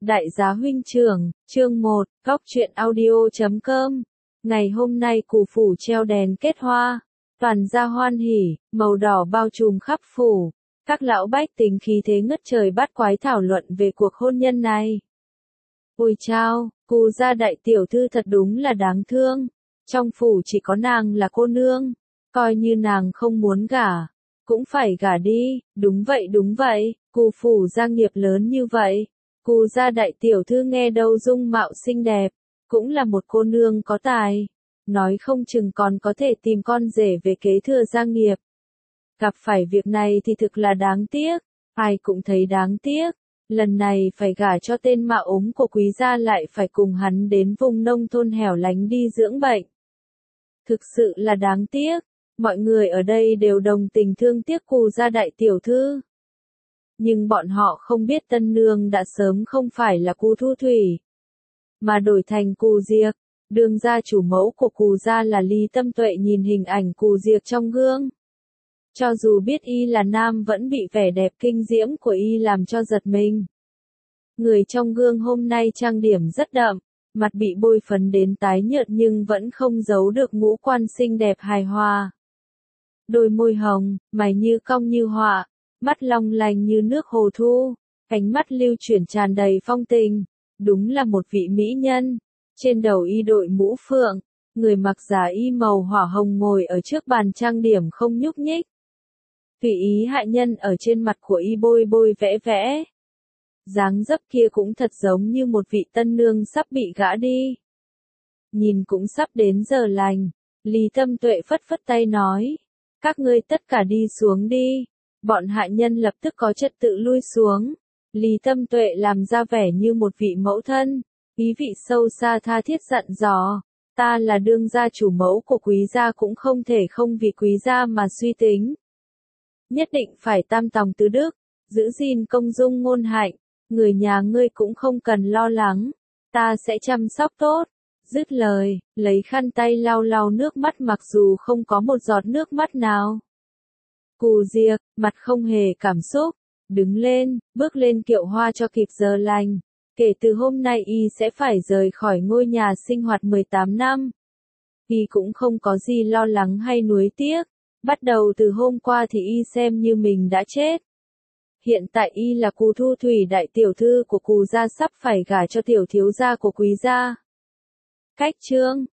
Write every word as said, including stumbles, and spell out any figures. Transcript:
Đại giá huynh trưởng, chương một, góc truyện audio chấm com. Ngày hôm nay cù phủ treo đèn kết hoa, toàn gia hoan hỉ, màu đỏ bao trùm khắp phủ. Các lão bách tính khí thế ngất trời bắt quái thảo luận về cuộc hôn nhân này. Ôi chao, cù gia đại tiểu thư thật đúng là đáng thương. Trong phủ chỉ có nàng là cô nương, coi như nàng không muốn gả, cũng phải gả đi. Đúng vậy đúng vậy, cù phủ gia nghiệp lớn như vậy. Cù gia đại tiểu thư nghe đâu dung mạo xinh đẹp, cũng là một cô nương có tài, nói không chừng còn có thể tìm con rể về kế thừa gia nghiệp. Gặp phải việc này thì thực là đáng tiếc, ai cũng thấy đáng tiếc, lần này phải gả cho tên mạo ốm của quý gia lại phải cùng hắn đến vùng nông thôn hẻo lánh đi dưỡng bệnh. Thực sự là đáng tiếc, mọi người ở đây đều đồng tình thương tiếc cù gia đại tiểu thư. Nhưng bọn họ không biết tân nương đã sớm không phải là Cù Thu Thủy, mà đổi thành Cù Diệc. Đương gia chủ mẫu của Cù gia là Lý Tâm Tuệ nhìn hình ảnh Cù Diệc trong gương. Cho dù biết y là nam vẫn bị vẻ đẹp kinh diễm của y làm cho giật mình. Người trong gương hôm nay trang điểm rất đậm, mặt bị bôi phấn đến tái nhợt nhưng vẫn không giấu được ngũ quan xinh đẹp hài hòa. Đôi môi hồng, mày như cong như họa, mắt long lanh như nước hồ thu, ánh mắt lưu chuyển tràn đầy phong tình, đúng là một vị mỹ nhân. Trên đầu y đội mũ phượng, người mặc giả y màu hỏa hồng ngồi ở trước bàn trang điểm không nhúc nhích. Tùy ý hạ nhân ở trên mặt của y bôi bôi vẽ vẽ. Dáng dấp kia cũng thật giống như một vị tân nương sắp bị gả đi. Nhìn cũng sắp đến giờ lành, Lý Tâm Tuệ phất phất tay nói, các ngươi tất cả đi xuống đi. Bọn hạ nhân lập tức có trật tự lui xuống. Lý Tâm Tuệ làm ra vẻ như một vị mẫu thân, ý vị sâu xa tha thiết dặn dò, ta là đương gia chủ mẫu của quý gia cũng không thể không vì quý gia mà suy tính. Nhất định phải tam tòng tứ đức, giữ gìn công dung ngôn hạnh, người nhà ngươi cũng không cần lo lắng, ta sẽ chăm sóc tốt. Dứt lời, lấy khăn tay lau lau nước mắt mặc dù không có một giọt nước mắt nào. Cù Diệc, mặt không hề cảm xúc, đứng lên, bước lên kiệu hoa cho kịp giờ lành. Kể từ hôm nay y sẽ phải rời khỏi ngôi nhà sinh hoạt mười tám năm. Y cũng không có gì lo lắng hay nuối tiếc. Bắt đầu từ hôm qua thì y xem như mình đã chết. Hiện tại y là Cù Thu Thủy đại tiểu thư của Cù gia sắp phải gả cho tiểu thiếu gia của quý gia. Cách chương,